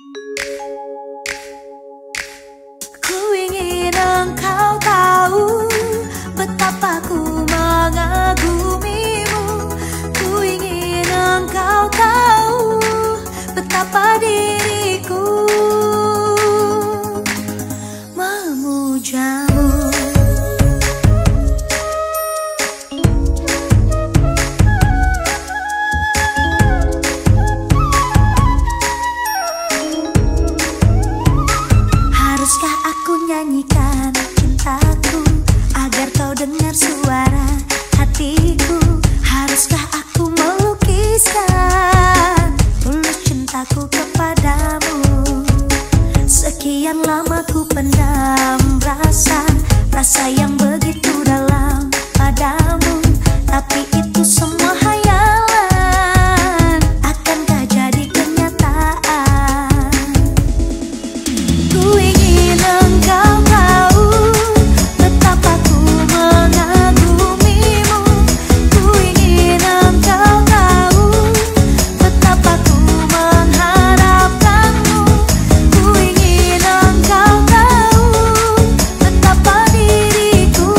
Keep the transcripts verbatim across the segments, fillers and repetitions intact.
Ku ingin engkau tahu betapa ku mengagumimu. Ku ingin engkau tahu betapa diriku memujamu. Haruskah aku nyanyikan cintaku agar kau dengar suara hatiku? Haruskah aku melukiskan tulus cintaku kepadamu? Sekian lama ku pendam rasa, rasa yang begitu dalam padamu. Tapi itu semua hayalan, akankah jadi kenyataan? Ku ingin engkau tahu betapa ku mengagumimu. Ku ingin engkau tahu betapa ku mengharapkanmu. Ku ingin engkau tahu betapa diriku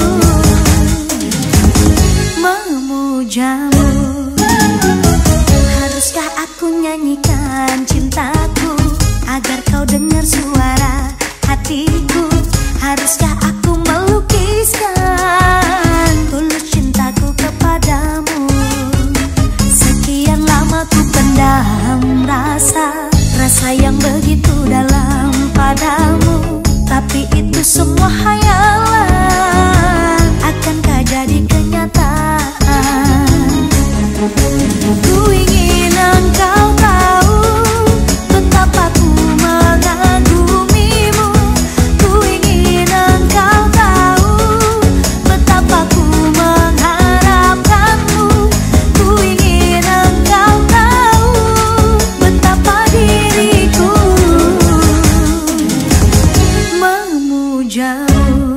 memujamu. Haruskah aku nyanyikan cintaku agar kau dengar suara hatiku? Haruskah aku melukiskan tulus cintaku kepadamu? Sekian lama ku pendam rasa, rasa yang begitu dalam padamu. Tapi itu semua hayalan, akankah jadi kenyataan? Ku ingin engkau tahu betapa ku mengagumimu. Ku ingin engkau tahu betapa ku mengharapkanmu. Ku ingin engkau tahu betapa diriku memujamu.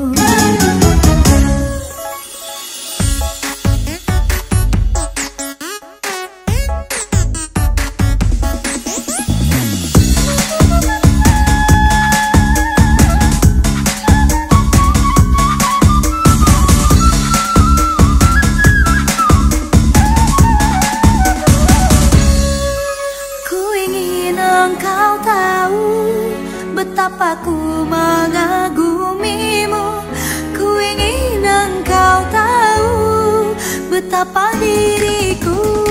Engkau tahu betapa ku mengagumimu. Ku ingin engkau tahu betapa diriku